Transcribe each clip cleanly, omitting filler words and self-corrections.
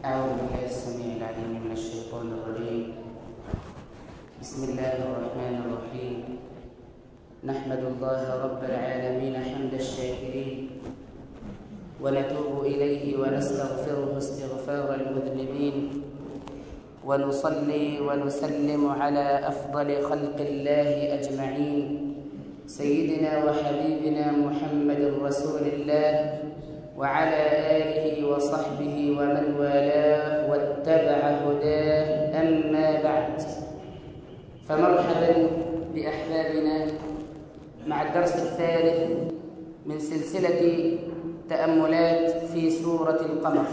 أعوذ بالله السميع العليم من الشيطان الرجيم. بسم الله الرحمن الرحيم. نحمد الله رب العالمين حمد الشاكرين، ونتوب إليه ونستغفره استغفار المذنبين، ونصلي ونسلم على أفضل خلق الله أجمعين، سيدنا وحبيبنا محمد رسول الله، وعلى آله وصحبه ومن والاه واتبع هداه. أما بعد، فمرحبا بأحبابنا مع الدرس الثالث من سلسلة تأملات في سورة القمر.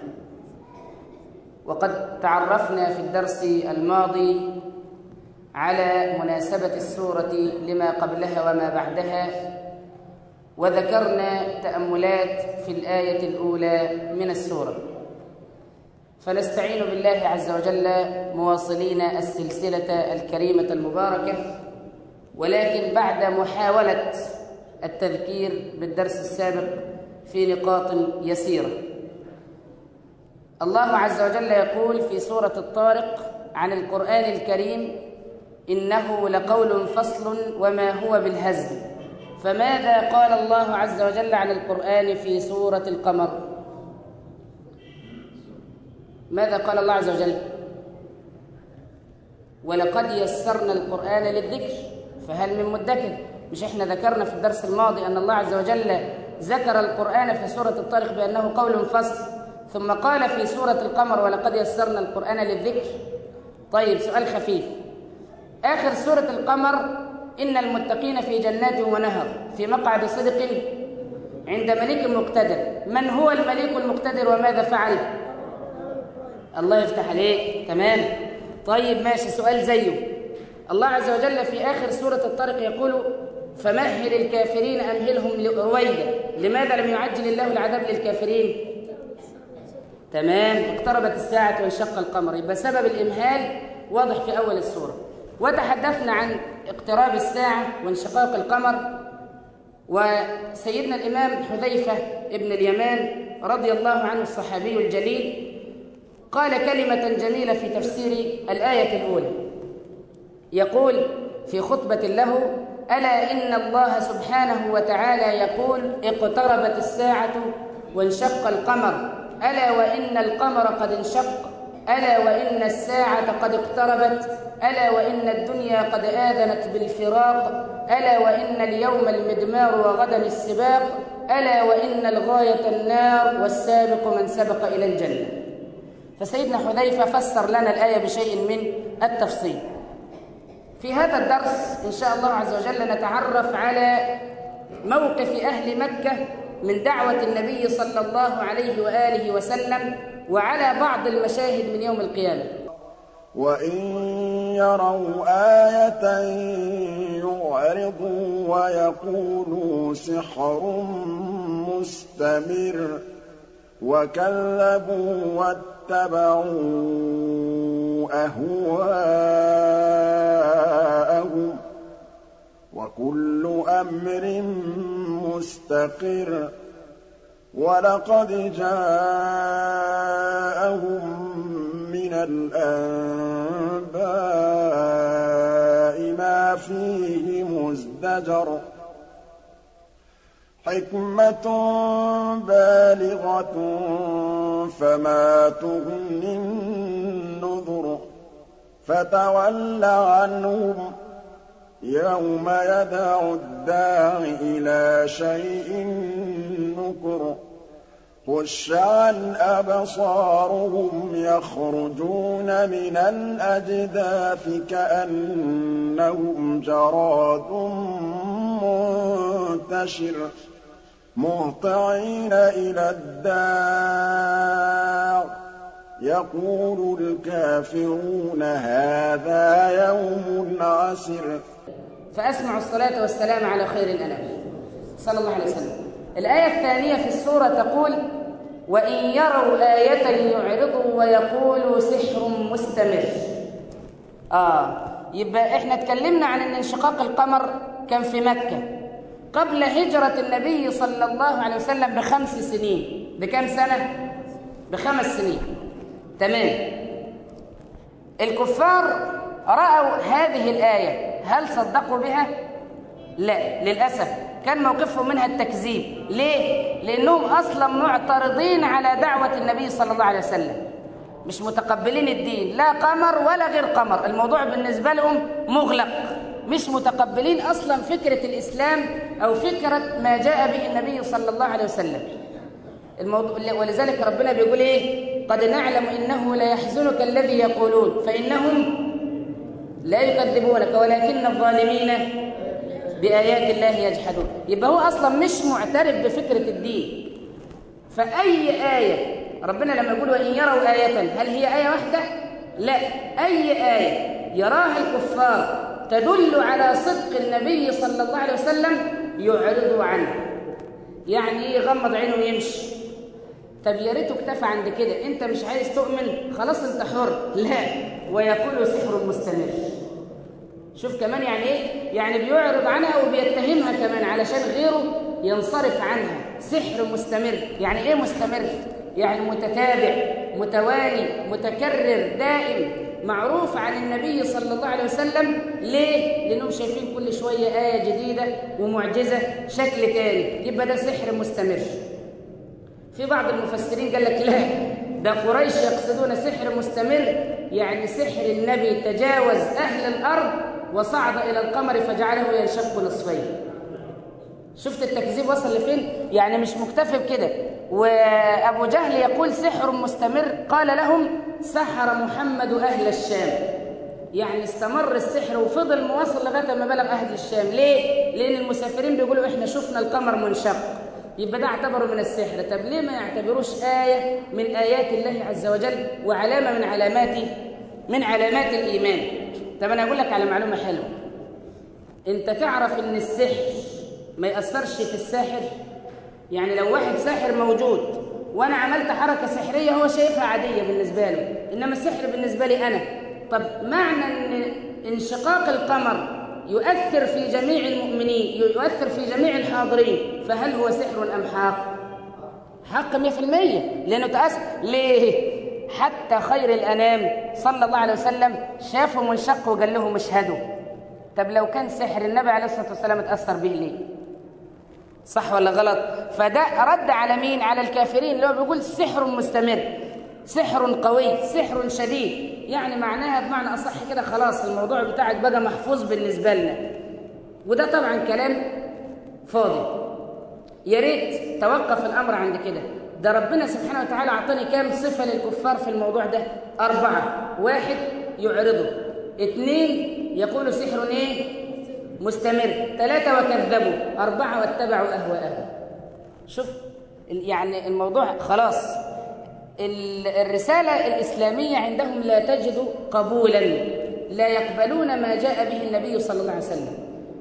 وقد تعرفنا في الدرس الماضي على مناسبة السورة لما قبلها وما بعدها، وذكرنا تأملات في الآية الأولى من السورة. فنستعين بالله عز وجل مواصلين السلسلة الكريمة المباركة، ولكن بعد محاولة التذكير بالدرس السابق في نقاط يسيرة. الله عز وجل يقول في سورة الطارق عن القرآن الكريم: إنه لقول فصل وما هو بالهزل. فماذا قال الله عز وجل عن القرآن في سورة القمر؟ ماذا قال الله عز وجل؟ ولقد يسرنا القرآن للذكر فهل من مدكر. مش احنا ذكرنا في الدرس الماضي أن الله عز وجل ذكر القرآن في سورة الطارق بأنه قول فصل، ثم قال في سورة القمر ولقد يسرنا القرآن للذكر؟ طيب، سؤال خفيف. آخر سورة القمر: إن المتقين في جنات ونهر في مقعد صدق عند ملك مقتدر. من هو الملك المقتدر وماذا فعل؟ الله يفتح عليك، تمام. طيب ماشي، سؤال زيه. الله عز وجل في آخر سورة الطارق يقول: فمهل الكافرين أمهلهم رويدا. لماذا لم يعجل الله العذاب للكافرين؟ تمام، اقتربت الساعة وانشق القمر، يبقى سبب الإمهال واضح في أول السورة. وتحدثنا عن اقتراب الساعة وانشقاق القمر، وسيدنا الإمام حذيفة ابن اليمان رضي الله عنه الصحابي الجليل قال كلمة جميلة في تفسير الآية الأولى. يقول في خطبة له: ألا إن الله سبحانه وتعالى يقول: اقتربت الساعة وانشق القمر، ألا وإن القمر قد انشق، ألا وإن الساعة قد اقتربت، ألا وإن الدنيا قد آذنت بالفراق، ألا وإن اليوم المدمار وغدا السباق، ألا وإن الغاية النار والسابق من سبق إلى الجنة. فسيدنا حذيفة فسر لنا الآية بشيء من التفصيل. في هذا الدرس إن شاء الله عز وجل نتعرف على موقف أهل مكة من دعوة النبي صلى الله عليه وآله وسلم، وعلى بعض المشاهد من يوم القيامة. وإن يروا آية يعرضوا ويقولوا سحر مستمر، وكذبوا واتبعوا أهواءهم، وكل أمر مستقر. ولقد جاءهم من الأنباء ما فيه مزدجر، حكمة بالغة فما تغني النذر. فتول عنهم يوم يدعو الداع إلى شيء نكر. خش عن أبصارهم يخرجون من الأجداث كأنهم جراد منتشر، مهطعين إلى الداع يقول الكافرون هذا يوم عسر. فأسمع الصلاة والسلام على خير الأنام صلى الله عليه وسلم. الآية الثانية في السورة تقول: وإن يروا آية يعرضوا ويقولوا سحر مستمر. يبقى احنا اتكلمنا عن ان انشقاق القمر كان في مكة قبل هجرة النبي صلى الله عليه وسلم ب5 سنين. بكم سنة؟ ب5 سنين. تمام. الكفار رأوا هذه الآية، هل صدقوا بها؟ لا، للأسف كان موقفهم منها التكذيب. ليه؟ لأنهم أصلا معترضين على دعوة النبي صلى الله عليه وسلم، مش متقبلين الدين، لا قمر ولا غير قمر، الموضوع بالنسبة لهم مغلق، مش متقبلين أصلا فكرة الإسلام أو فكرة ما جاء به النبي صلى الله عليه وسلم. ولذلك ربنا بيقول إيه؟ قد نعلم إنه لا يحزنك الذي يقولون فإنهم لا يكذبونك ولكن الظالمين بآيات الله يجحدون. يبقى هو أصلا مش معترف بفكرة الدين. فأي آية ربنا لما يقول وإن يروا آية، هل هي آية واحدة؟ لا، أي آية يراها الكفار تدل على صدق النبي صلى الله عليه وسلم يعرضوا عنها. يعني يغمض عينه ويمشي. طب يا ريته اكتفى عند كده، انت مش عايز تؤمن خلاص انت حر. لا، ويقول سحر مستمر. شوف كمان يعني ايه؟ يعني بيعرض عنها وبيتهمها كمان علشان غيره ينصرف عنها. سحر مستمر. يعني ايه مستمر؟ يعني متتابع، متوالي، متكرر، دائم، معروف عن النبي صلى الله عليه وسلم. ليه؟ لأنهم شايفين كل شوية آية جديدة ومعجزة شكل تاني، يبقى ده سحر مستمر. في بعض المفسرين قال لك لا، ده قريش يقصدون سحر مستمر، يعني سحر النبي تجاوز أهل الأرض وصعد إلى القمر فجعله ينشق نصفين. شفت التكذيب وصل لفين؟ يعني مش مكتفي بكده. وأبو جهل يقول سحر مستمر، قال لهم سحر محمد أهل الشام. يعني استمر السحر وفضل مواصل لغاية ما بلغ أهل الشام. ليه؟ لأن المسافرين بيقولوا إحنا شفنا القمر منشق، يبقى ده اعتبروا من السحر. طب ليه ما يعتبروش آية من آيات الله عز وجل وعلامة من علامات الإيمان؟ طب أنا أقول لك على معلومة حلوة. أنت تعرف إن السحر ما يأثرش في الساحر؟ يعني لو واحد ساحر موجود وأنا عملت حركة سحرية هو شايفها عادية بالنسبة له، إنما السحر بالنسبة لي أنا. طب معنى أن انشقاق القمر يؤثر في جميع المؤمنين، يؤثر في جميع الحاضرين، فهل هو سحر أم حق؟ حق 100%، لأنه تأثر. ليه؟ حتى خير الأنام صلى الله عليه وسلم شافوا منشق وقال لهم اشهدوا. طب لو كان سحر النبي عليه الصلاة والسلام اتأثر به ليه؟ صح ولا غلط؟ فده رد على مين؟ على الكافرين، اللي هو بيقول سحر مستمر، سحر قوي، سحر شديد. يعني معناها بمعنى أصح كده خلاص الموضوع بتاعك بقى محفوظ بالنسبة لنا. وده طبعا كلام فاضي. يا ريت توقف الأمر عند كده. ده ربنا سبحانه وتعالى أعطاني كام صفة للكفار في الموضوع ده؟ 4. 1 يعرضوا، 2 يقولوا سحر ايه؟ مستمر، 3 وكذبوا، 4 واتبعوا أهواءهم. شوف يعني الموضوع خلاص. الرسالة الإسلامية عندهم لا تجد قبولا، لا يقبلون ما جاء به النبي صلى الله عليه وسلم.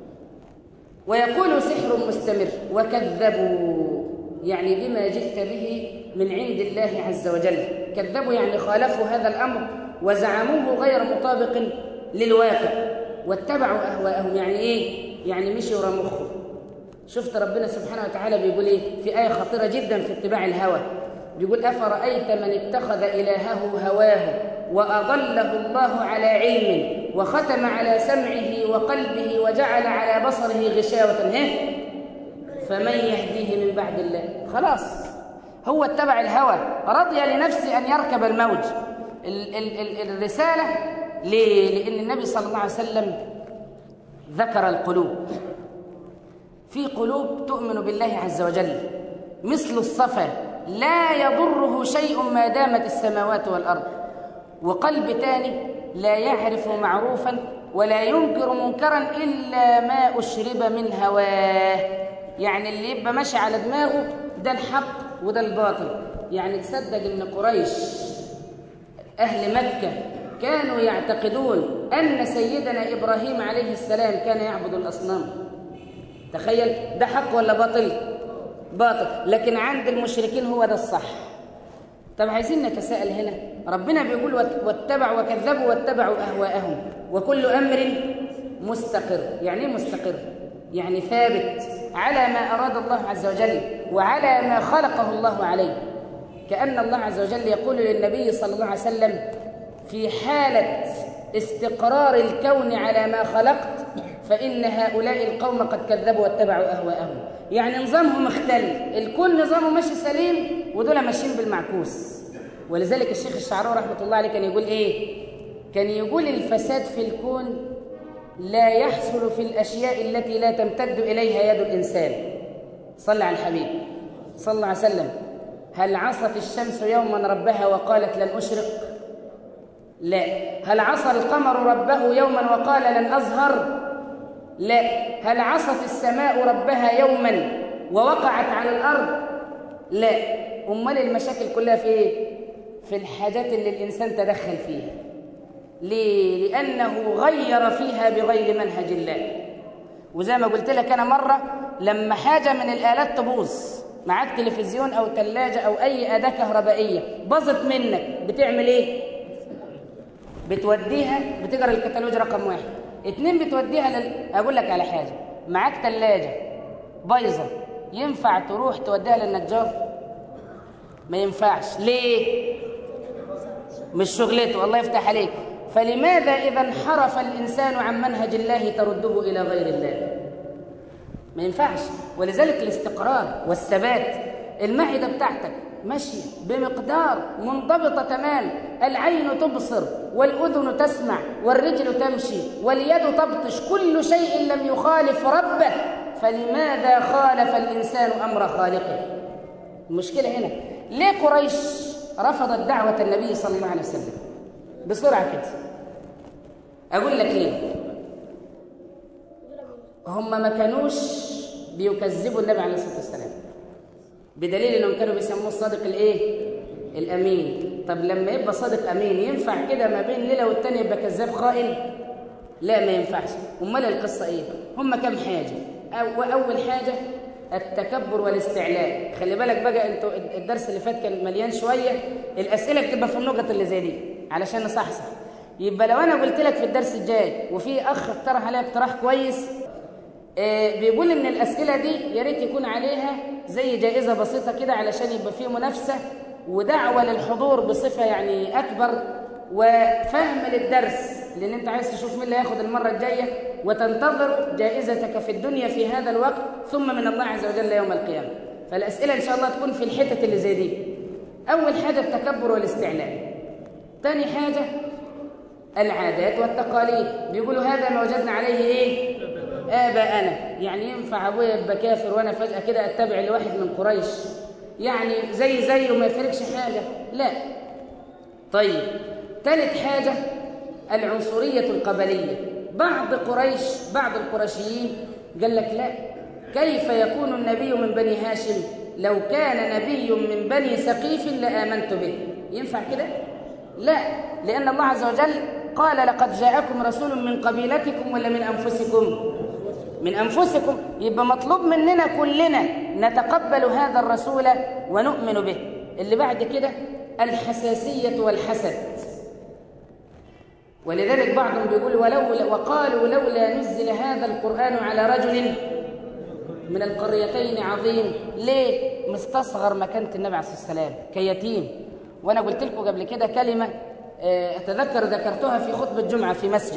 ويقول سحر مستمر وكذبوا، يعني بما جئت به من عند الله عز وجل. كذبوا يعني خالفوا هذا الأمر وزعموه غير مطابق للواقع، واتبعوا أهواءهم. يعني إيه؟ يعني مشي ورا مخه. شفت ربنا سبحانه وتعالى بيقول إيه في آية خطيرة جدا في اتباع الهوى؟ بيقول أفرأيت من اتخذ إلهه هواه وأضله الله على علم وختم على سمعه وقلبه وجعل على بصره غشاوة فمن يهديه من بعد الله؟ خلاص هو اتبع الهوى، رضي لنفسه أن يركب الموج. الرسالة ليه؟ لأن النبي صلى الله عليه وسلم ذكر القلوب. في قلوب تؤمن بالله عز وجل مثل الصفا لا يضره شيء ما دامت السماوات والأرض، وقلب تاني لا يعرف معروفا ولا ينكر منكرا إلا ما أشرب من هواه. يعني اللي يبقى ماشي على دماغه ده الحق وده الباطل. يعني تصدق إن قريش أهل مكة كانوا يعتقدون أن سيدنا إبراهيم عليه السلام كان يعبد الأصنام. تخيل، ده حق ولا باطل؟ باطل. لكن عند المشركين هو ده الصح. طب عايزين نتساءل هنا، ربنا بيقول واتبعوا وكذبوا واتبعوا أهواءهم وكل أمر مستقر. يعني ايه مستقر؟ يعني ثابت على ما أراد الله عز وجل وعلى ما خلقه الله عليه. كأن الله عز وجل يقول للنبي صلى الله عليه وسلم في حالة استقرار الكون على ما خلقت فإن هؤلاء القوم قد كذبوا واتبعوا أهواءهم. يعني نظامهم اختل، الكل نظامه ماشي سليم ودول ماشيين بالمعكوس. ولذلك الشيخ الشعراوي رحمة الله عليه كان يقول إيه؟ كان يقول الفساد في الكون لا يحصل في الأشياء التي لا تمتد إليها يد الإنسان. صلى على الحبيب صلى الله عليه وسلم. هل عصت الشمس يوما ربها وقالت لن أشرق؟ لا. هل عصى القمر ربه يوما وقال لن أظهر؟ لا. هل عصت السماء ربها يوما ووقعت على الأرض؟ لا. أمال المشاكل كلها في إيه؟ في الحاجات اللي الإنسان تدخل فيها. ليه؟ لأنه غير فيها بغير منهج الله. وزي ما قلت لك أنا مرة، لما حاجة من الآلات تبوظ، معاك تلفزيون أو ثلاجة أو أي أداة كهربائية باظت منك، بتعمل إيه؟ بتوديها، بتقرأ الكتالوج رقم 1. 2 بتوديها أقول لك على حاجة، معاك ثلاجة بايظة، ينفع تروح توديها للنجار؟ ما ينفعش. ليه؟ مش شغلته. الله يفتح عليك. فلماذا إذا انحرف الإنسان عن منهج الله ترده إلى غير الله؟ ما ينفعش. ولذلك الاستقرار والثبات، المعدة بتاعتك ماشية بمقدار منضبطة تمام، العين تبصر والأذن تسمع والرجل تمشي واليد تبطش، كل شيء لم يخالف ربه، فلماذا خالف الإنسان أمر خالقه؟ المشكلة هنا. ليه قريش رفضت دعوة النبي صلى الله عليه وسلم؟ بسرعة كده أقول لك ليه. هم ما كانوش بيكذبوا النبي عليه الصلاة والسلام، بدليل أنهم كانوا بيسموه الصادق الإيه؟ الأمين. طب لما يبقى صادق أمين ينفع كده ما بين ليلة والتانية يبقى كذاب خائن؟ لا، ما ينفعش. أمال القصة إيه؟ هم كم حاجة. أول حاجة التكبر والاستعلاء. خلي بالك بقى، انتوا الدرس اللي فات كان مليان شوية، الأسئلة بتبقى في النقط اللي زي دي علشان نصحصح. يبقى لو أنا قلت لك في الدرس الجاي وفي أخ اقترح عليا اقتراح كويس، بيقول إن الأسئلة دي يا ريت يكون عليها زي جائزة بسيطة كده علشان يبقى فيه منافسة ودعوة للحضور بصفة يعني أكبر، وفهم للدرس، لأن أنت عايز تشوف مين اللي هياخد المرة الجاية، وتنتظر جائزتك في الدنيا في هذا الوقت ثم من الله عز وجل يوم القيامة. فالأسئلة إن شاء الله تكون في الحتة اللي زي دي. أول حاجة التكبر والاستعلاء. ثاني حاجة العادات والتقاليد. بيقولوا هذا ما وجدنا عليه إيه؟ آباءنا. يعني ينفع أبويا يبقى كافر وأنا فجأة كده أتبع لواحد من قريش؟ يعني زيه وما يفرقش حاجة؟ لا. طيب، ثالث حاجة العنصرية القبلية. بعض القرشيين قال لك لا، كيف يكون النبي من بني هاشم؟ لو كان نبي من بني ثقيف لآمنت به. ينفع كده؟ لا، لأن الله عز وجل قال لقد جاءكم رسول من قبيلتكم ولا من أنفسكم؟ من أنفسكم. يبقى مطلوب مننا كلنا نتقبل هذا الرسول ونؤمن به. اللي بعد كده الحساسية والحسد. ولذلك بعضهم بيقول وقالوا لولا نزل هذا القرآن على رجل من القريتين عظيم. ليه؟ مستصغر مكانة النبي عليه الصلاة والسلام كيتيم. وأنا قلت لكم قبل كده كلمة ذكرتها في خطبة جمعة في مسجد.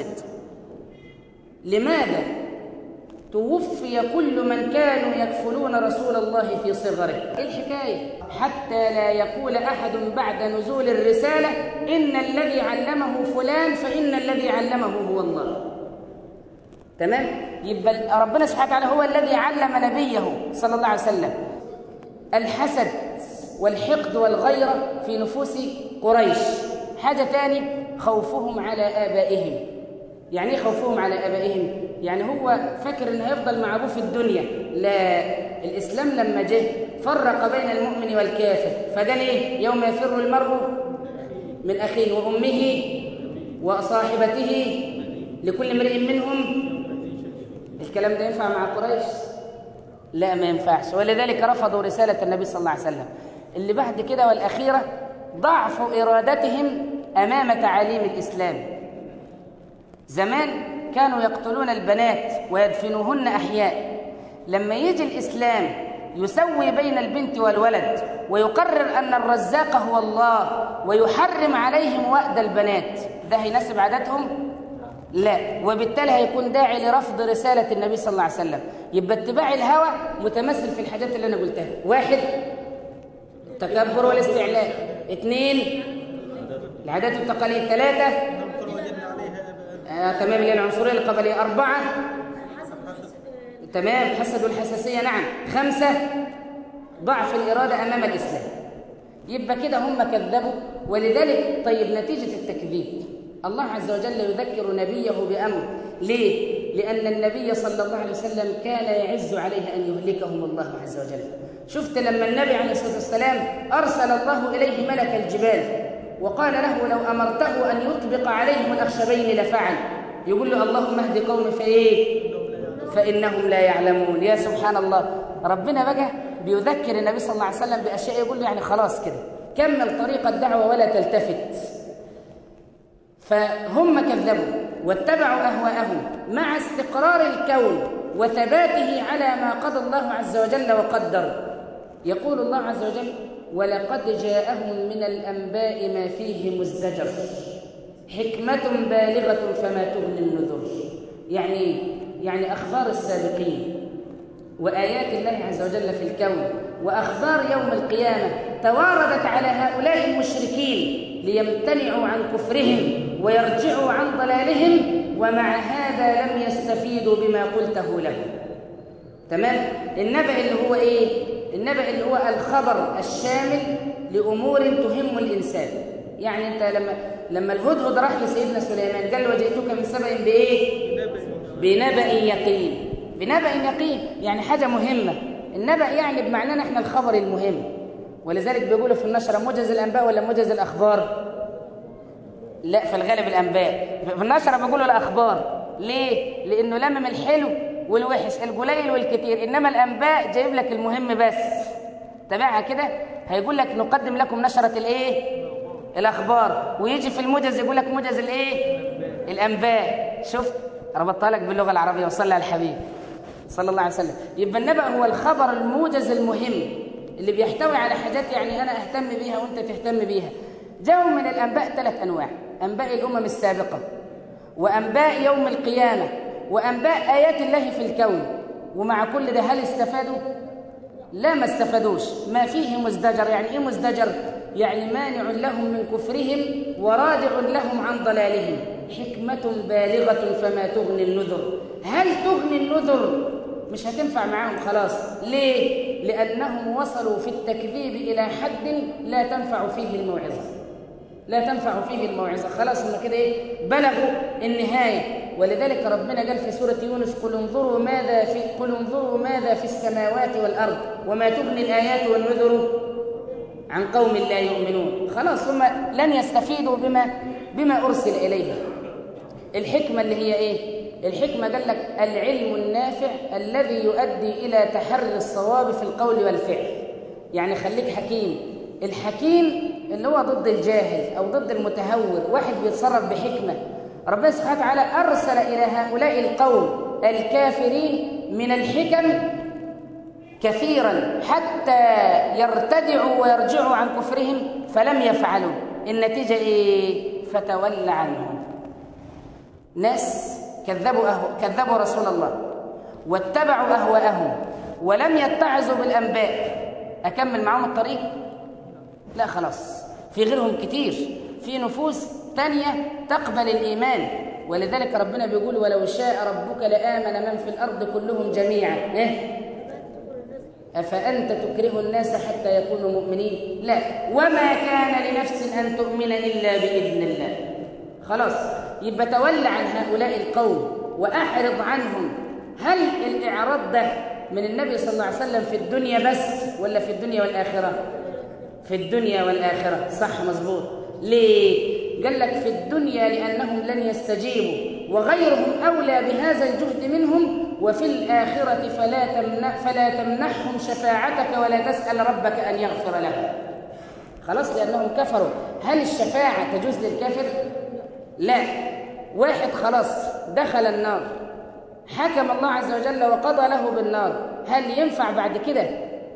لماذا توفي كل من كانوا يكفلون رسول الله في صغره؟ إيه الحكاية؟ حتى لا يقول أحد بعد نزول الرسالة إن الذي علمه فلان، فإن الذي علمه هو الله. تمام؟ يبقى ربنا سبحانه وتعالى هو الذي علم نبيه صلى الله عليه وسلم. الحسد والحقد والغيرة في نفوس قريش. حاجة تاني خوفهم على آبائهم. يعني ايه خوفهم على آبائهم؟ يعني هو فاكر انه هيفضل مع ابوه في الدنيا. لا، الإسلام لما جه فرق بين المؤمن والكافر، فقال ايه؟ يوم يفر المرء من أخيه وأمه وصاحبته لكل امرئ منهم. الكلام ده ينفع مع قريش؟ لا، ما ينفعش. ولذلك رفضوا رسالة النبي صلى الله عليه وسلم. اللي بعد كده والأخيرة ضعف إرادتهم أمام تعاليم الإسلام. زمان كانوا يقتلون البنات ويدفنوهن أحياء. لما يجي الإسلام يسوي بين البنت والولد ويقرر أن الرزاق هو الله ويحرم عليهم وأد البنات، ده هيناسب عاداتهم؟ لا، وبالتالي هيكون داعي لرفض رسالة النبي صلى الله عليه وسلم. يبقى اتباع الهوى متمثل في الحاجات اللي أنا قلتها: 1 التكبر والاستعلاء، 2 العادات والتقاليد، 3 تمام العنصرية القبلية، 4 تمام حسد والحساسية، نعم، 5 ضعف الإرادة أمام الإسلام. يبقى كده هم كذبوا. ولذلك طيب نتيجة التكذيب الله عز وجل يذكر نبيه بأمر. ليه؟ لأن النبي صلى الله عليه وسلم كان يعز عليه أن يهلكهم الله عز وجل. شفت لما النبي عليه الصلاة والسلام أرسل الله إليه ملك الجبال وقال له: لو أمرته أن يطبق عليهم الأخشبين لفعل. يقول له: اللهم اهد قومي فإنهم لا يعلمون. يا سبحان الله، ربنا بقى بيذكر النبي صلى الله عليه وسلم بأشياء يقول له يعني خلاص كده كمل طريق الدعوة ولا تلتفت. فهم كذبوا واتبعوا أهواءهم مع استقرار الكون وثباته على ما قضى الله عز وجل وقدر. يقول الله عز وجل: ولقد جاءهم من الأنباء ما فيه مزدجر حكمة بالغة فما تغني النذر. يعني أخبار السابقين وآيات الله عز وجل في الكون وأخبار يوم القيامة تواردت على هؤلاء المشركين ليمتنعوا عن كفرهم ويرجعوا عن ضلالهم، ومع هذا لم يستفيدوا بما قلته لهم. تمام؟ النبأ اللي هو إيه؟ النبأ اللي هو الخبر الشامل لأمور تهم الإنسان. يعني أنت لما الهدهد راح لسيدنا سليمان قال له: وجئتك من سبأ بإيه؟ بنبأ يقين. بنبأ يقين يعني حاجة مهمة. النبأ يعني بمعنى احنا الخبر المهم. ولذلك بيقولوا في النشرة: موجز الأنباء ولا موجز الأخبار؟ لا، في الغالب الأنباء. في النشرة بيقولوا الأخبار. ليه؟ لأنه لمم الحلو والوحش، القليل والكتير، إنما الأنباء جايب لك المهم بس. تابعها كده، هيقول لك: نقدم لكم نشرة الإيه؟ الأخبار. ويجي في الموجز يقول لك موجز الإيه؟ الأنباء. شفت؟ ربطها لك باللغة العربية. وصلى على الحبيب صلى الله عليه وسلم. يبقى النبأ هو الخبر الموجز المهم اللي بيحتوي على حاجات يعني أنا أهتم بيها وأنت تهتم بيها. جاءوا من الأنباء 3 أنواع: أنباء الأمم السابقة، وأنباء يوم القيامة، وأنباء آيات الله في الكون. ومع كل ده هل استفادوا؟ لا، ما استفادوش. ما فيه مزدجر. يعني إيه مزدجر؟ يعني مانع لهم من كفرهم ورادع لهم عن ضلالهم. حكمة بالغة فما تغني النذر. هل تغني النذر؟ مش هتنفع معاهم خلاص. ليه؟ لأنهم وصلوا في التكذيب إلى حد لا تنفع فيه الموعظة. لا تنفع فيه الموعظة. خلاص هم كده إيه؟ بلغوا النهاية. ولذلك ربنا قال في سورة يونس: قل انظروا ماذا في السماوات والأرض وما تغني الآيات والنذر عن قوم لا يؤمنون. خلاص هم لن يستفيدوا بما أرسل إليهم. الحكمة اللي هي إيه؟ الحكمة قال لك: العلم النافع الذي يؤدي إلى تحري الصواب في القول والفعل. يعني خليك حكيم. الحكيم اللي هو ضد الجاهل أو ضد المتهور، واحد بيتصرف بحكمة. ربنا سبحانه وتعالى أرسل إلى هؤلاء القوم الكافرين من الحكم كثيرا حتى يرتدعوا ويرجعوا عن كفرهم، فلم يفعلوا. النتيجة إيه؟ فتولى عنهم. ناس كذبوا رسول الله واتبعوا أهواءهم ولم يتعظوا بالأنباء. أكمل معهم الطريق؟ لا، خلاص. في غيرهم كتير، في نفوس تانية تقبل الإيمان. ولذلك ربنا بيقول: ولو شاء ربك لآمن من في الأرض كلهم جميعا. أفأنت تكره الناس حتى يكونوا مؤمنين؟ لا، وما كان لنفس أن تؤمن إلا بإذن الله. خلاص. يبقى تولى عن هؤلاء القوم وأعرض عنهم. هل الإعراض ده من النبي صلى الله عليه وسلم في الدنيا بس ولا في الدنيا والآخرة؟ في الدنيا والآخرة. صح، مظبوط. ليه؟ قال لك في الدنيا لأنهم لن يستجيبوا وغيرهم أولى بهذا الجهد منهم، وفي الآخرة فلا تمنحهم شفاعتك ولا تسأل ربك أن يغفر لهم. خلاص، لأنهم كفروا. هل الشفاعة تجوز للكافر؟ لا. واحد خلاص دخل النار، حكم الله عز وجل وقضى له بالنار، هل ينفع بعد كده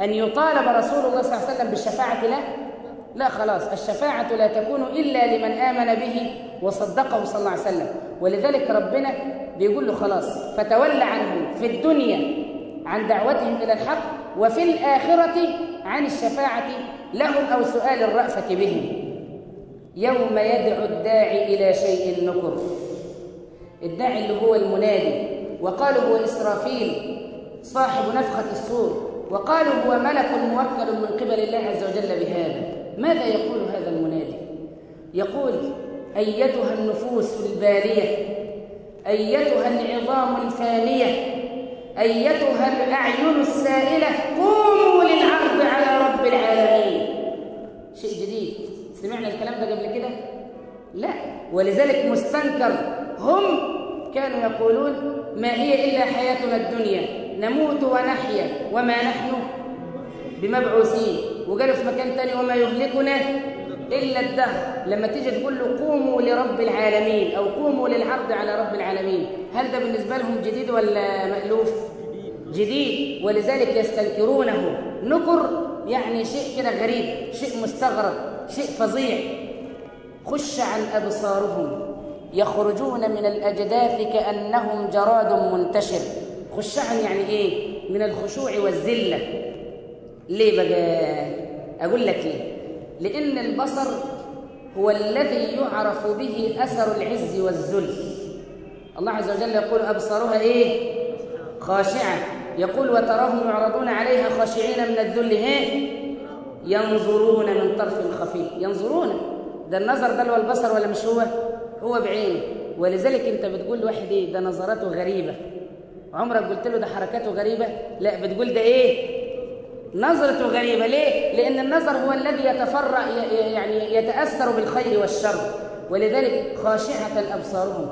أن يطالب رسول الله صلى الله عليه وسلم بالشفاعة له؟ لا، خلاص الشفاعة لا تكون إلا لمن آمن به وصدقه صلى الله عليه وسلم. ولذلك ربنا بيقول له خلاص فتولى عنهم في الدنيا عن دعوتهم إلى الحق، وفي الآخرة عن الشفاعة لهم أو سؤال الرأفة بهم. يوم يدعو الداعي إلى شيء نكر، الداعي اللي هو المنادي، وقالوا هو إسرافيل صاحب نفخة الصور، وقالوا هو ملك موكل من قبل الله عز وجل بهذا. ماذا يقول هذا المنادي؟ يقول: أيتها النفوس البالية، أيتها العظام الفانية، أيتها الأعين السائلة، قوموا للعرض على رب العالمين. شيء جديد، سمعنا الكلام ده قبل كده؟ لا، ولذلك مستنكر. هم كانوا يقولون ما هي إلا حياتنا الدنيا نموت ونحيا وما نحن بمبعوثين، وقالوا في مكان تاني وما يهلكنا إلا الدهر. لما تيجي تقول له قوموا لرب العالمين أو قوموا للعرض على رب العالمين، هل ده بالنسبة لهم جديد ولا مألوف؟ جديد، ولذلك يستنكرونه. نكر يعني شيء كده غريب، شيء مستغرب، شيء فظيع. خش عن أبصارهم يخرجون من الأجداث كأنهم جراد منتشر. خش عن يعني إيه؟ من الخشوع والذلة. ليه بقى؟ أقول لك ليه. لأن البصر هو الذي يعرف به أثر العز والذل. الله عز وجل يقول: أبصارها إيه؟ خاشعة. يقول: وتراهم يعرضون عليها خاشعين من الذل ينظرون من طرف خفي. ينظرون، ده النظر ده اللي هو البصر ولا مش هو؟ هو بعينه. ولذلك انت بتقول لواحد ايه؟ ده نظراته غريبة. عمرك قلت له ده حركاته غريبة؟ لا، بتقول ده ايه؟ نظرته غريبة. ليه؟ لأن النظر هو الذي يتفرع، يعني يتأثر بالخير والشر. ولذلك خاشعة أبصارهم،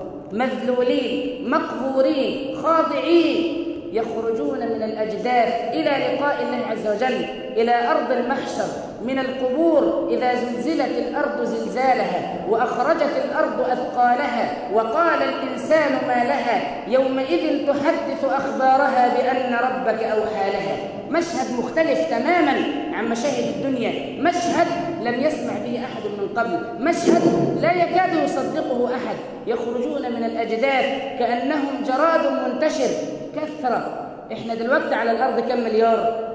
مذلولين مقهورين خاضعين، يخرجون من الأجداث إلى لقاء الله عز وجل، إلى أرض المحشر من القبور. إذا زلزلت الأرض زلزالها وأخرجت الأرض أثقالها وقال الإنسان ما لها يومئذ تحدث أخبارها بأن ربك أوحى لها. مشهد مختلف تماما عن مشاهد الدنيا، مشهد لم يسمع به أحد من قبل، مشهد لا يكاد يصدقه أحد. يخرجون من الأجداث كأنهم جراد منتشر. كثرة. إحنا دلوقتي على الأرض كم مليار؟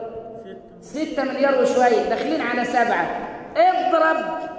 6 مليار وشوية، داخلين على 7. اضرب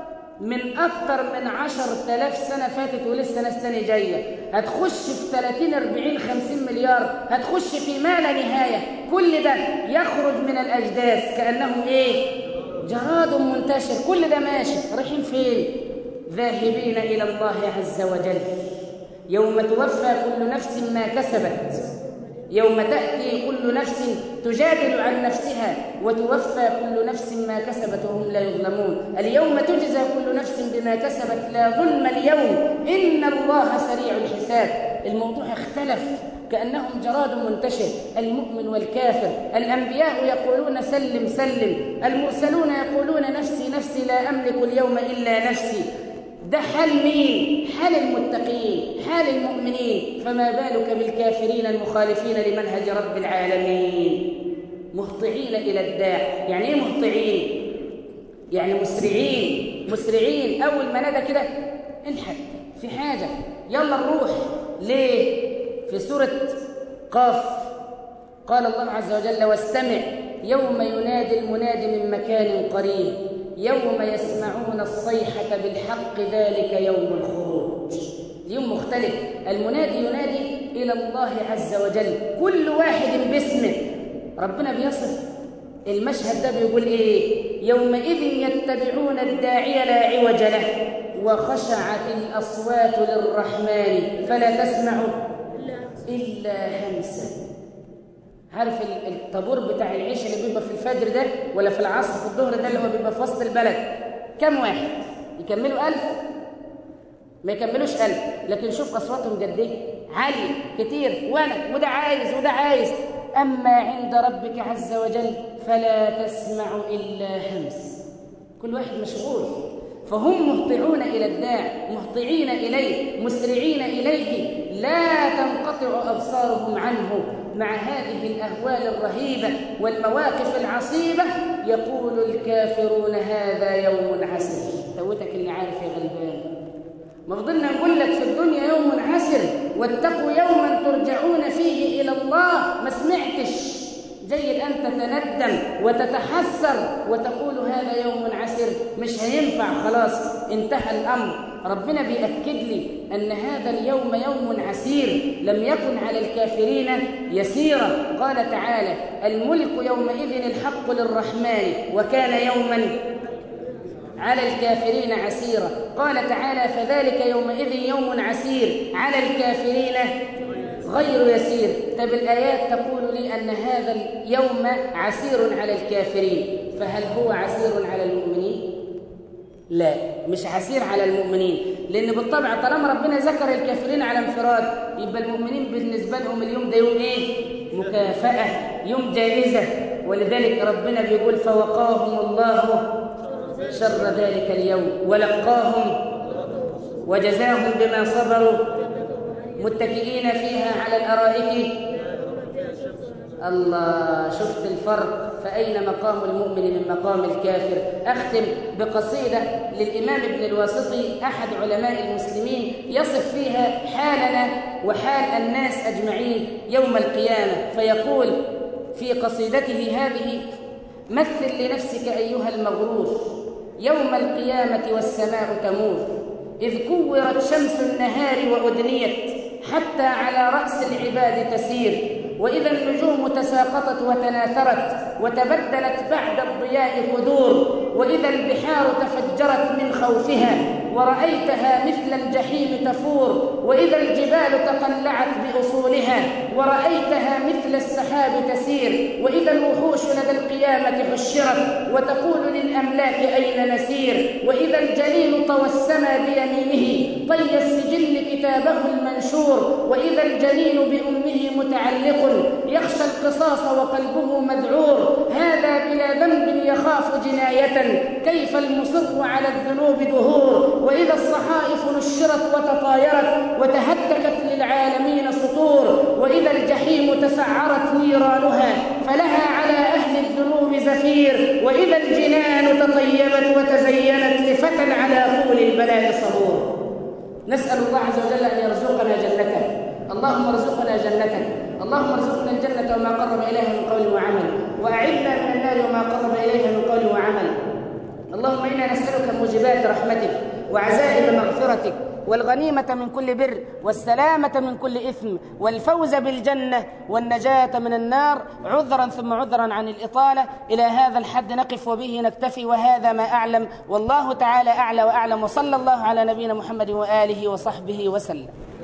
من أكثر من 10,000 سنة فاتت ولسه ناس تاني جاية. هتخش في 30 40 50 مليار، هتخش في ما لا نهاية. كل ده يخرج من الأجداث كأنهم إيه؟ جراد منتشر. كل ده ماشي، رايحين فين؟ ذاهبين إلى الله عز وجل. يوم توفى كل نفس ما كسبت، يوم تأتي كل نفس تجادل عن نفسها وتوفى كل نفس ما كسبت وهم لا يظلمون. اليوم تجزى كل نفس بما كسبت لا ظلم اليوم إن الله سريع الحساب. الموضوع اختلف، كأنهم جراد منتشر. المؤمن والكافر، الأنبياء يقولون سلم سلم، المرسلون يقولون نفسي نفسي لا أملك اليوم إلا نفسي. ده حال مين؟ حال المتقين، حال المؤمنين. فما بالك بالكافرين المخالفين لمنهج رب العالمين؟ مهطعين إلى الداع. يعني إيه مهطعين؟ يعني مسرعين. مسرعين، أول ما نادى كده الحق في حاجة، يلا نروح. ليه؟ في سورة قاف قال الله عز وجل: واستمع يوم ينادي المنادي من مكان قريب يوم يسمعون الصيحة بالحق ذلك يوم الخروج. يوم مختلف. المنادي ينادي إلى الله عز وجل، كل واحد باسمه. ربنا بيصف المشهد ده بيقول إيه؟ يومئذ يتبعون الداعي لا عوج له وخشعت الأصوات للرحمن فلا تسمع إلا همسا. عارف الطابور بتاع العيش اللي بيبقى في الفجر ده ولا في العصر في الظهر ده اللي هو بيبقى في وسط البلد؟ كم واحد يكملوا 1000؟ ما يكملوش 1000. لكن شوف أصواتهم قد ايه عالية كتير، وانا وده عايز وده عايز. أما عند ربك عز وجل فلا تسمع إلا همس. كل واحد مشغول. فهم مهطعون إلى الداع، مهطعين إليه، مسرعين إليه، لا تنقطع أبصارهم عنه. مع هذه الأهوال الرهيبة والمواقف العصيبة يقول الكافرون هذا يوم عسير. توتك اللي عارف يا غلبان، ما فضلنا نقول لك في الدنيا يوم عسر واتقوا يوما ترجعون فيه إلى الله، ما سمعتش. جاي الآن تتندم وتتحسر وتقول هذا يوم عسر، مش هينفع، خلاص انتهى الأمر. ربنا بيأكد لي أن هذا اليوم يوم عسير لم يكن على الكافرين يسيرا. قال تعالى: الملك يومئذ الحق للرحمن وكان يوما على الكافرين عسيرا. قال تعالى: فذلك يومئذ يوم عسير على الكافرين غير يسير. طب الآيات تقول لي أن هذا اليوم عسير على الكافرين، فهل هو عسير على المؤمنين؟ لا، مش عسير على المؤمنين، لأن بالطبع طالما ربنا ذكر الكافرين على انفراد يبقى المؤمنين بالنسبة لهم اليوم ده يوم إيه؟ مكافأة، يوم جائزة. ولذلك ربنا بيقول: فوقاهم الله شر ذلك اليوم ولقاهم وجزاهم بما صبروا متكئين فيها على الأرائك. الله، شفت الفرق؟ فأين مقام المؤمن من مقام الكافر؟ أختم بقصيدة للإمام ابن الواسطي أحد علماء المسلمين يصف فيها حالنا وحال الناس أجمعين يوم القيامة، فيقول في قصيدته هذه: مثل لنفسك أيها المغرور يوم القيامة والسماء تمور، إذ كورت شمس النهار وأدنيت حتى على رأس العباد تسير، وإذا النجوم تساقطت وتناثرت وتبدلت بعد الضياء قدور، وإذا البحار تفجرت من خوفها ورأيتها مثل الجحيم تفور، وإذا الجبال تقلعت بأصولها ورأيتها مثل السحاب تسير، وإذا الوحوش لدى القيامة حشرت وتقول للأملاك أين نسير، وإذا الجليل طوى السما بيمينه طي السجل كتابه المنشور، وإذا الجنين بأمه متعلق يخشى القصاص وقلبه مذعور، هذا بلا ذنب يخاف جناية كيف المصر على الذنوب دهور، وإذا الصحائف نشرت وتطايرت وتهتكت للعالمين سطور، وإذا الجحيم تسعرت نيرانها فلها على أهل الذنوب زفير، وإذا الجنان تطيبت وتزينت لفتى على طول البلاء صبور. نسأل الله عز وجل أن يرزقنا جنته. اللهم ارزقنا جنتك، اللهم ارزقنا الجنة وما قرب إليها من قول وعمل، وأعذنا من النار وما قرب إليها من قول وعمل. اللهم إنا نسألك موجبات رحمتك وعزائم مغفرتك والغنيمة من كل بر والسلامة من كل إثم والفوز بالجنة والنجاة من النار. عذرا ثم عذرا عن الإطالة، إلى هذا الحد نقف وبه نكتفي، وهذا ما أعلم، والله تعالى أعلى وأعلم، وصلى الله على نبينا محمد وآله وصحبه وسلم.